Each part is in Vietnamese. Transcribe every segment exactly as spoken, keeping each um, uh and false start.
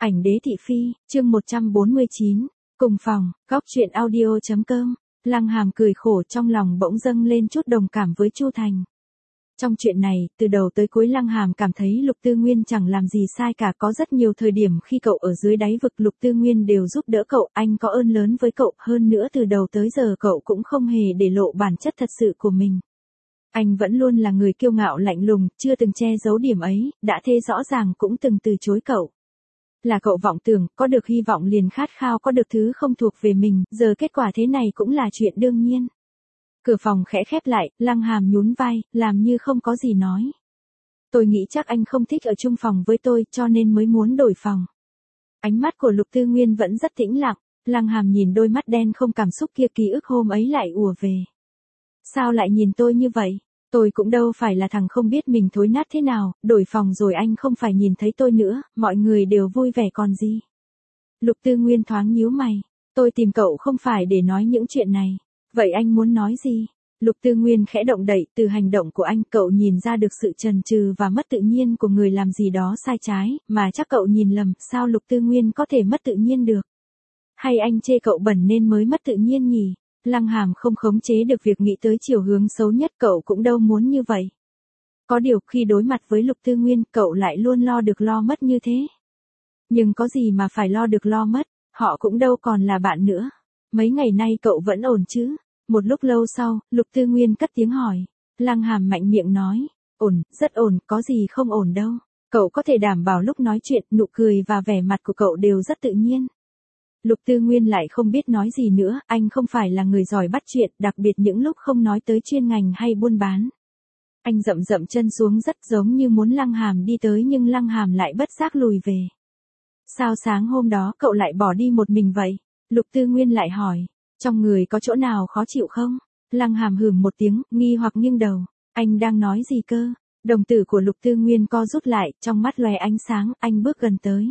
Ảnh đế thị phi, chương một trăm bốn mươi chín, cùng phòng, góc truyện audio.com. Lăng Hàm cười khổ, trong lòng bỗng dâng lên chút đồng cảm với Chu Thành. Trong chuyện này, từ đầu tới cuối Lăng Hàm cảm thấy Lục Tư Nguyên chẳng làm gì sai cả, có rất nhiều thời điểm khi cậu ở dưới đáy vực Lục Tư Nguyên đều giúp đỡ cậu, anh có ơn lớn với cậu, hơn nữa từ đầu tới giờ cậu cũng không hề để lộ bản chất thật sự của mình. Anh vẫn luôn là người kiêu ngạo lạnh lùng, chưa từng che giấu điểm ấy, đã thế rõ ràng cũng từng từ chối cậu. Là cậu vọng tưởng, có được hy vọng liền khát khao có được thứ không thuộc về mình, giờ kết quả thế này cũng là chuyện đương nhiên. Cửa phòng khẽ khép lại, Lăng Hàm nhún vai, làm như không có gì nói. Tôi nghĩ chắc anh không thích ở chung phòng với tôi, cho nên mới muốn đổi phòng. Ánh mắt của Lục Tư Nguyên vẫn rất tĩnh lặng, Lăng Hàm nhìn đôi mắt đen không cảm xúc kia, ký ức hôm ấy lại ùa về. Sao lại nhìn tôi như vậy? Tôi cũng đâu phải là thằng không biết mình thối nát thế nào, đổi phòng rồi anh không phải nhìn thấy tôi nữa, mọi người đều vui vẻ còn gì. Lục Tư Nguyên thoáng nhíu mày, tôi tìm cậu không phải để nói những chuyện này. Vậy anh muốn nói gì? Lục Tư Nguyên khẽ động đậy, từ hành động của anh cậu nhìn ra được sự chần chừ và mất tự nhiên của người làm gì đó sai trái, mà chắc cậu nhìn lầm, sao Lục Tư Nguyên có thể mất tự nhiên được? Hay anh chê cậu bẩn nên mới mất tự nhiên nhỉ? Lăng Hàm không khống chế được việc nghĩ tới chiều hướng xấu nhất, cậu cũng đâu muốn như vậy. Có điều khi đối mặt với Lục Tư Nguyên, cậu lại luôn lo được lo mất như thế. Nhưng có gì mà phải lo được lo mất, họ cũng đâu còn là bạn nữa. Mấy ngày nay cậu vẫn ổn chứ? Một lúc lâu sau, Lục Tư Nguyên cất tiếng hỏi. Lăng Hàm mạnh miệng nói, ổn, rất ổn, có gì không ổn đâu. Cậu có thể đảm bảo lúc nói chuyện, nụ cười và vẻ mặt của cậu đều rất tự nhiên. Lục Tư Nguyên lại không biết nói gì nữa, anh không phải là người giỏi bắt chuyện, đặc biệt những lúc không nói tới chuyên ngành hay buôn bán. Anh dậm dậm chân xuống rất giống như muốn Lăng Hàm đi tới, nhưng Lăng Hàm lại bất giác lùi về. Sao sáng hôm đó cậu lại bỏ đi một mình vậy? Lục Tư Nguyên lại hỏi, trong người có chỗ nào khó chịu không? Lăng Hàm hừm một tiếng, nghi hoặc nghiêng đầu, anh đang nói gì cơ? Đồng tử của Lục Tư Nguyên co rút lại, trong mắt lóe ánh sáng, anh bước gần tới.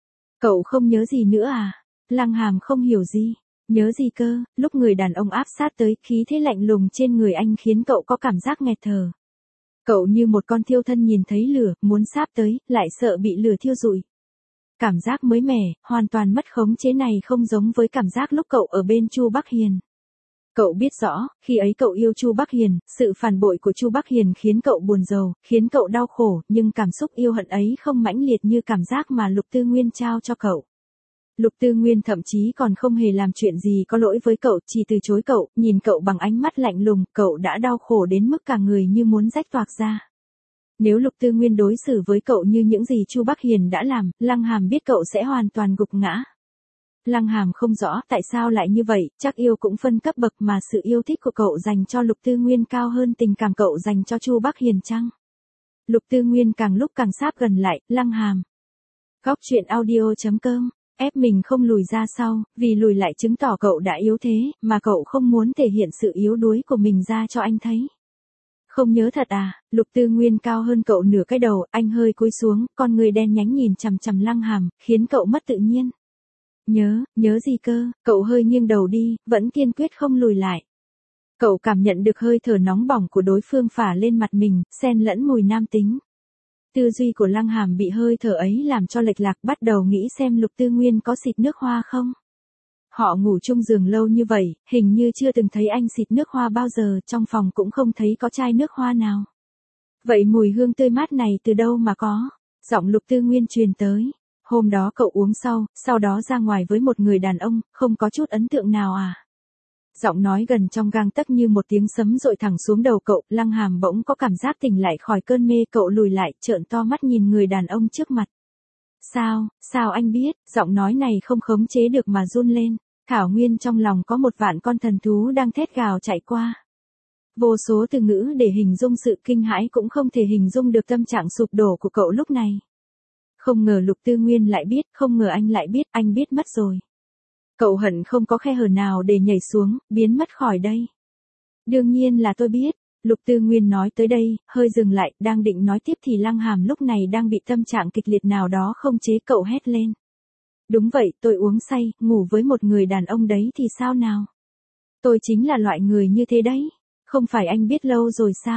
Cậu không nhớ gì nữa à? Lăng Hàm không hiểu gì. Nhớ gì cơ? Lúc người đàn ông áp sát tới, khí thế lạnh lùng trên người anh khiến cậu có cảm giác nghẹt thở. Cậu như một con thiêu thân nhìn thấy lửa, muốn sáp tới, lại sợ bị lửa thiêu rụi. Cảm giác mới mẻ, hoàn toàn mất khống chế này không giống với cảm giác lúc cậu ở bên Chu Bắc Hiền. Cậu biết rõ, khi ấy cậu yêu Chu Bắc Hiền, sự phản bội của Chu Bắc Hiền khiến cậu buồn rầu, khiến cậu đau khổ, nhưng cảm xúc yêu hận ấy không mãnh liệt như cảm giác mà Lục Tư Nguyên trao cho cậu. Lục Tư Nguyên thậm chí còn không hề làm chuyện gì có lỗi với cậu, chỉ từ chối cậu, nhìn cậu bằng ánh mắt lạnh lùng, cậu đã đau khổ đến mức cả người như muốn rách toạc ra. Nếu Lục Tư Nguyên đối xử với cậu như những gì Chu Bắc Hiền đã làm, Lăng Hàm biết cậu sẽ hoàn toàn gục ngã. Lăng Hàm không rõ tại sao lại như vậy, chắc yêu cũng phân cấp bậc mà sự yêu thích của cậu dành cho Lục Tư Nguyên cao hơn tình cảm cậu dành cho Chu Bắc Hiền chăng? Lục Tư Nguyên càng lúc càng sáp gần lại, Lăng Hàm. Góc truyện audio.com. Ép mình không lùi ra sau, vì lùi lại chứng tỏ cậu đã yếu thế, mà cậu không muốn thể hiện sự yếu đuối của mình ra cho anh thấy. Không nhớ thật à? Lục Tư Nguyên cao hơn cậu nửa cái đầu, anh hơi cúi xuống, con người đen nhánh nhìn chằm chằm Lăng Hàm, khiến cậu mất tự nhiên. Nhớ, nhớ gì cơ? Cậu hơi nghiêng đầu đi, vẫn kiên quyết không lùi lại. Cậu cảm nhận được hơi thở nóng bỏng của đối phương phả lên mặt mình, xen lẫn mùi nam tính. Tư duy của Lăng Hàm bị hơi thở ấy làm cho lệch lạc, bắt đầu nghĩ xem Lục Tư Nguyên có xịt nước hoa không. Họ ngủ chung giường lâu như vậy, hình như chưa từng thấy anh xịt nước hoa bao giờ, trong phòng cũng không thấy có chai nước hoa nào. Vậy mùi hương tươi mát này từ đâu mà có? Giọng Lục Tư Nguyên truyền tới. Hôm đó cậu uống sau, sau đó ra ngoài với một người đàn ông, không có chút ấn tượng nào à? Giọng nói gần trong gang tấc như một tiếng sấm dội thẳng xuống đầu cậu, Lăng Hàm bỗng có cảm giác tỉnh lại khỏi cơn mê, cậu lùi lại, trợn to mắt nhìn người đàn ông trước mặt. Sao, sao anh biết? Giọng nói này không khống chế được mà run lên. Thảo Nguyên trong lòng có một vạn con thần thú đang thét gào chạy qua. Vô số từ ngữ để hình dung sự kinh hãi cũng không thể hình dung được tâm trạng sụp đổ của cậu lúc này. Không ngờ Lục Tư Nguyên lại biết, không ngờ anh lại biết, anh biết mất rồi. Cậu hận không có khe hở nào để nhảy xuống, biến mất khỏi đây. Đương nhiên là tôi biết. Lục Tư Nguyên nói tới đây, hơi dừng lại, đang định nói tiếp thì Lăng Hàm lúc này đang bị tâm trạng kịch liệt nào đó không chế, cậu hét lên. Đúng vậy, tôi uống say, ngủ với một người đàn ông đấy thì sao nào? Tôi chính là loại người như thế đấy. Không phải anh biết lâu rồi sao?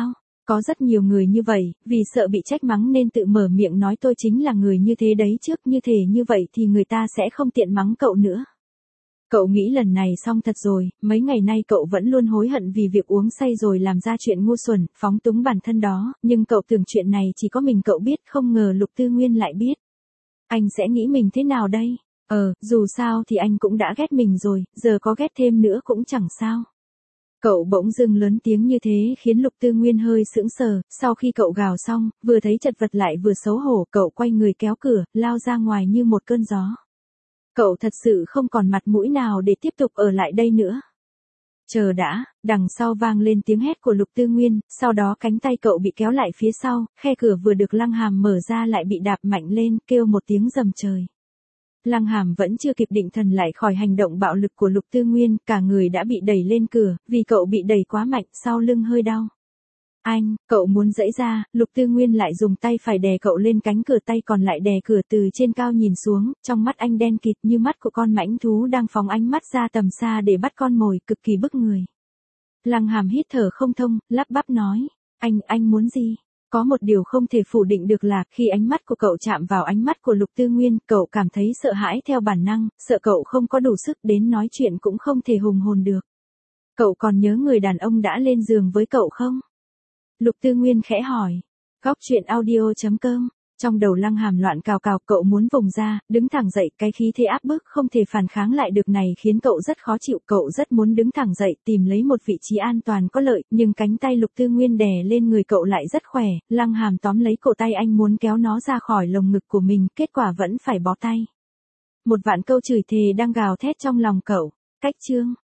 Có rất nhiều người như vậy, vì sợ bị trách mắng nên tự mở miệng nói tôi chính là người như thế đấy trước, như thể như vậy thì người ta sẽ không tiện mắng cậu nữa. Cậu nghĩ lần này xong thật rồi, mấy ngày nay cậu vẫn luôn hối hận vì việc uống say rồi làm ra chuyện ngu xuẩn, phóng túng bản thân đó, nhưng cậu tưởng chuyện này chỉ có mình cậu biết, không ngờ Lục Tư Nguyên lại biết. Anh sẽ nghĩ mình thế nào đây? Ờ, dù sao thì anh cũng đã ghét mình rồi, giờ có ghét thêm nữa cũng chẳng sao. Cậu bỗng dưng lớn tiếng như thế khiến Lục Tư Nguyên hơi sững sờ, sau khi cậu gào xong, vừa thấy chật vật lại vừa xấu hổ, cậu quay người kéo cửa, lao ra ngoài như một cơn gió. Cậu thật sự không còn mặt mũi nào để tiếp tục ở lại đây nữa. Chờ đã, đằng sau vang lên tiếng hét của Lục Tư Nguyên, sau đó cánh tay cậu bị kéo lại phía sau, khe cửa vừa được Lăng Hàm mở ra lại bị đạp mạnh lên, kêu một tiếng rầm trời. Lăng Hàm vẫn chưa kịp định thần lại khỏi hành động bạo lực của Lục Tư Nguyên, cả người đã bị đẩy lên cửa, vì cậu bị đẩy quá mạnh, sau lưng hơi đau. Anh, cậu muốn giãy ra, Lục Tư Nguyên lại dùng tay phải đè cậu lên cánh cửa, tay còn lại đè cửa từ trên cao nhìn xuống, trong mắt anh đen kịt như mắt của con mãnh thú đang phóng ánh mắt ra tầm xa để bắt con mồi, cực kỳ bức người. Lăng Hàm hít thở không thông, lắp bắp nói, anh, anh muốn gì? Có một điều không thể phủ định được là, khi ánh mắt của cậu chạm vào ánh mắt của Lục Tư Nguyên, cậu cảm thấy sợ hãi theo bản năng, sợ cậu không có đủ sức đến nói chuyện cũng không thể hùng hồn được. Cậu còn nhớ người đàn ông đã lên giường với cậu không? Lục Tư Nguyên khẽ hỏi. Góc truyện audio chấm com. Trong đầu Lăng Hàm loạn cào cào, cậu muốn vùng ra, đứng thẳng dậy, cái khí thế áp bức không thể phản kháng lại được này khiến cậu rất khó chịu, cậu rất muốn đứng thẳng dậy, tìm lấy một vị trí an toàn có lợi, nhưng cánh tay Lục Tư Nguyên đè lên người cậu lại rất khỏe, Lăng Hàm tóm lấy cổ tay anh muốn kéo nó ra khỏi lồng ngực của mình, kết quả vẫn phải bó tay. Một vạn câu chửi thề đang gào thét trong lòng cậu. Cách chương